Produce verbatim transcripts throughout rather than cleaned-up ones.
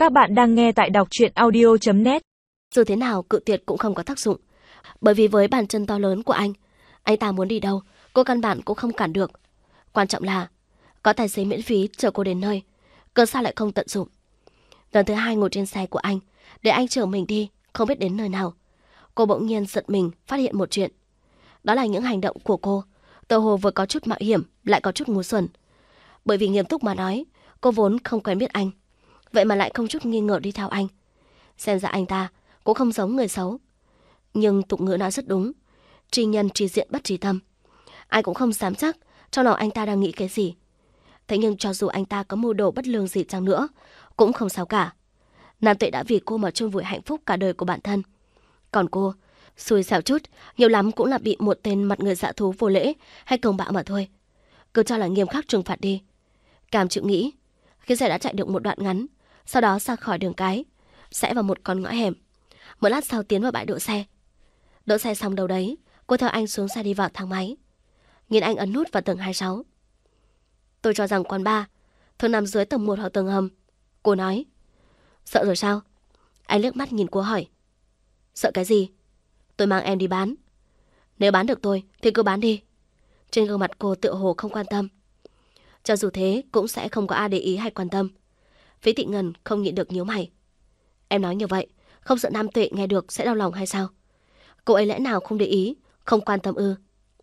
Các bạn đang nghe tại đọc truyện audio chấm net. Dù thế nào cự tuyệt cũng không có tác dụng. Bởi vì với bàn chân to lớn của anh, anh ta muốn đi đâu, cô căn bản cũng không cản được. Quan trọng là có tài xế miễn phí chở cô đến nơi, cớ sao lại không tận dụng. Lần thứ hai ngồi trên xe của anh, để anh chở mình đi, không biết đến nơi nào. Cô bỗng nhiên giật mình phát hiện một chuyện. Đó là những hành động của cô, tựa hồ vừa có chút mạo hiểm, lại có chút ngu xuẩn. Bởi vì nghiêm túc mà nói, cô vốn không quen biết anh, vậy mà lại không chút nghi ngờ đi theo anh. Xem ra anh ta cũng không giống người xấu. Nhưng tục ngữ nói rất đúng, tri nhân tri diện bất tri tâm. Ai cũng không dám chắc trong lòng anh ta đang nghĩ cái gì. Thế nhưng cho dù anh ta có mưu đồ bất lương gì chăng nữa, cũng không sao cả. Nam Tuệ đã vì cô mà chôn vùi hạnh phúc cả đời của bản thân. Còn cô, xui xẻo chút, nhiều lắm cũng là bị một tên mặt người dã thú vô lễ hay cường bạo mà thôi. Cứ cho là nghiêm khắc trừng phạt đi. Cam chịu nghĩ, khi xe đã chạy được một đoạn ngắn, sau đó ra khỏi đường cái, sẽ vào một con ngõ hẻm. Một lát sau tiến vào bãi đỗ xe. Đỗ xe xong đâu đấy, cô theo anh xuống xe đi vào thang máy. Nhìn anh ấn nút vào tầng hai mươi sáu. Tôi cho rằng quán bar thường nằm dưới tầng một hoặc tầng hầm. Cô nói. Sợ rồi sao? Anh liếc mắt nhìn cô hỏi. Sợ cái gì? Tôi mang em đi bán. Nếu bán được tôi thì cứ bán đi. Trên gương mặt cô tựa hồ không quan tâm. Cho dù thế cũng sẽ không có ai để ý hay quan tâm. Phí Thị Ngân không nhịn được nhíu mày. Em nói như vậy, không sợ Nam Tuệ nghe được sẽ đau lòng hay sao? Cậu ấy lẽ nào không để ý, không quan tâm ư?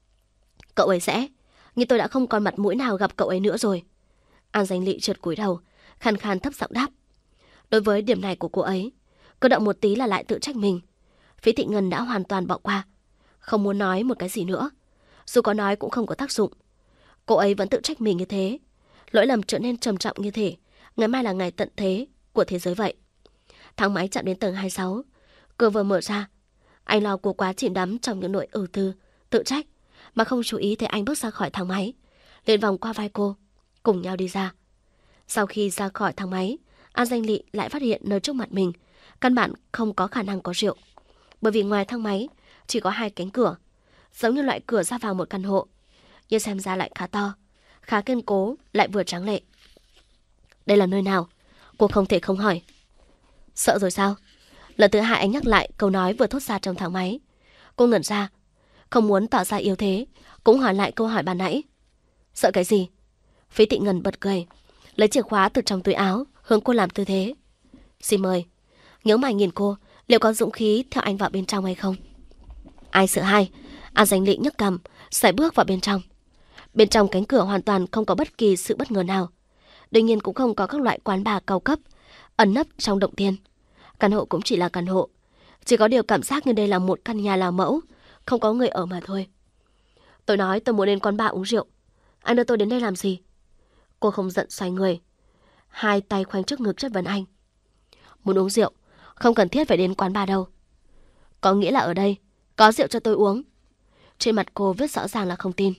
Cậu ấy sẽ, nhưng tôi đã không còn mặt mũi nào gặp cậu ấy nữa rồi. An Danh Lị trượt cúi đầu, khàn khàn thấp giọng đáp. Đối với điểm này của cô ấy, cứ động một tí là lại tự trách mình. Phí Thị Ngân đã hoàn toàn bỏ qua, không muốn nói một cái gì nữa. Dù có nói cũng không có tác dụng. Cô ấy vẫn tự trách mình như thế. Lỗi lầm trở nên trầm trọng như thế. Ngày mai là ngày tận thế của thế giới vậy. Thang máy chạm đến tầng hai mươi sáu. Cửa vừa mở ra, anh lo cô quá chìm đắm trong những nỗi ưu tư, tự trách, mà không chú ý thấy anh bước ra khỏi thang máy, liền vòng qua vai cô, cùng nhau đi ra. Sau khi ra khỏi thang máy, An Danh Lị lại phát hiện nơi trước mặt mình căn bản không có khả năng có rượu. Bởi vì ngoài thang máy chỉ có hai cánh cửa, giống như loại cửa ra vào một căn hộ, nhưng xem ra lại khá to, khá kiên cố, lại vừa tráng lệ. Đây là nơi nào? Cô không thể không hỏi. Sợ rồi sao? Lần thứ hai anh nhắc lại câu nói vừa thốt ra trong thang máy. Cô ngẩn ra, không muốn tỏ ra yếu thế, cũng hỏi lại câu hỏi ban nãy. Sợ cái gì? Phí Thị Ngân bật cười, lấy chìa khóa từ trong túi áo, hướng cô làm tư thế. Xin mời. Nhớ mày nhìn cô, liệu có dũng khí theo anh vào bên trong hay không? Ai sợ hay? An Danh Lị nhấc cằm, sải bước vào bên trong. Bên trong cánh cửa hoàn toàn không có bất kỳ sự bất ngờ nào. Đương nhiên cũng không có các loại quán bar cao cấp ẩn nấp trong động thiên. Căn hộ cũng chỉ là căn hộ, chỉ có điều cảm giác như đây là một căn nhà làm mẫu, không có người ở mà thôi. Tôi nói tôi muốn đến quán bar uống rượu, anh đưa tôi đến đây làm gì? Cô không giận xoay người, hai tay khoanh trước ngực chất vấn anh. Muốn uống rượu, không cần thiết phải đến quán bar đâu. Có nghĩa là ở đây có rượu cho tôi uống. Trên mặt cô viết rõ ràng là không tin.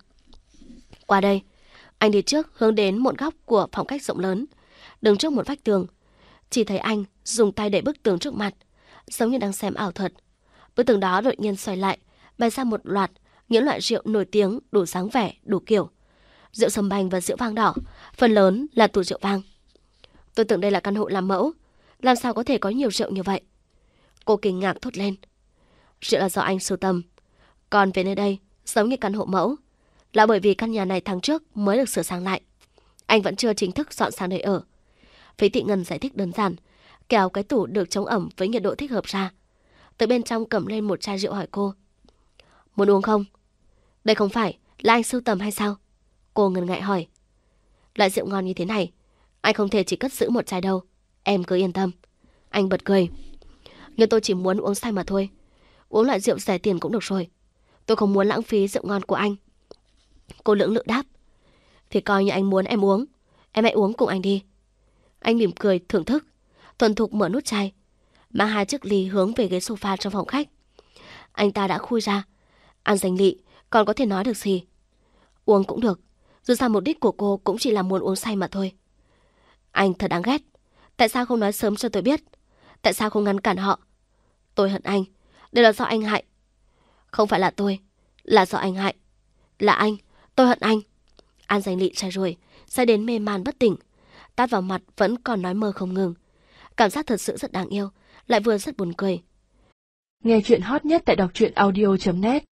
Qua đây. Anh đi trước hướng đến một góc của phòng khách rộng lớn, đứng trước một vách tường. Chỉ thấy anh dùng tay đẩy bức tường trước mặt, giống như đang xem ảo thuật. Bức tường đó đột nhiên xoay lại, bày ra một loạt những loại rượu nổi tiếng đủ dáng vẻ, đủ kiểu. Rượu sâm banh và rượu vang đỏ, phần lớn là tủ rượu vang. Tôi tưởng đây là căn hộ làm mẫu, làm sao có thể có nhiều rượu như vậy? Cô kinh ngạc thốt lên. Rượu là do anh sưu tầm, còn về nơi đây giống như căn hộ mẫu là bởi vì căn nhà này tháng trước mới được sửa sang lại. Anh vẫn chưa chính thức dọn sang nơi ở. Phí Thị Ngân giải thích đơn giản, kéo cái tủ được chống ẩm với nhiệt độ thích hợp ra. Từ bên trong cầm lên một chai rượu hỏi cô. Muốn uống không? Đây không phải là anh sưu tầm hay sao? Cô ngần ngại hỏi. Loại rượu ngon như thế này, anh không thể chỉ cất giữ một chai đâu. Em cứ yên tâm. Anh bật cười. Nhưng tôi chỉ muốn uống say mà thôi. Uống loại rượu rẻ tiền cũng được rồi. Tôi không muốn lãng phí rượu ngon của anh. Cô lưỡng lự đáp. Thì coi như anh muốn em uống, em hãy uống cùng anh đi. Anh mỉm cười thưởng thức, thuần thục mở nút chai, mang hai chiếc ly hướng về ghế sofa trong phòng khách. Anh ta đã khui ra. An Danh Lị còn có thể nói được gì? Uống cũng được, dù sao mục đích của cô cũng chỉ là muốn uống say mà thôi. Anh thật đáng ghét. Tại sao không nói sớm cho tôi biết? Tại sao không ngăn cản họ? Tôi hận anh, đều là do anh hại. Không phải là tôi, là do anh hại. Là anh, tôi hận anh. An Danh Lị say rồi, say đến mê man bất tỉnh, tát vào mặt vẫn còn nói mơ không ngừng. Cảm giác thật sự rất đáng yêu, lại vừa rất buồn cười. Nghe chuyện hot nhất tại đọc truyện audio chấm net.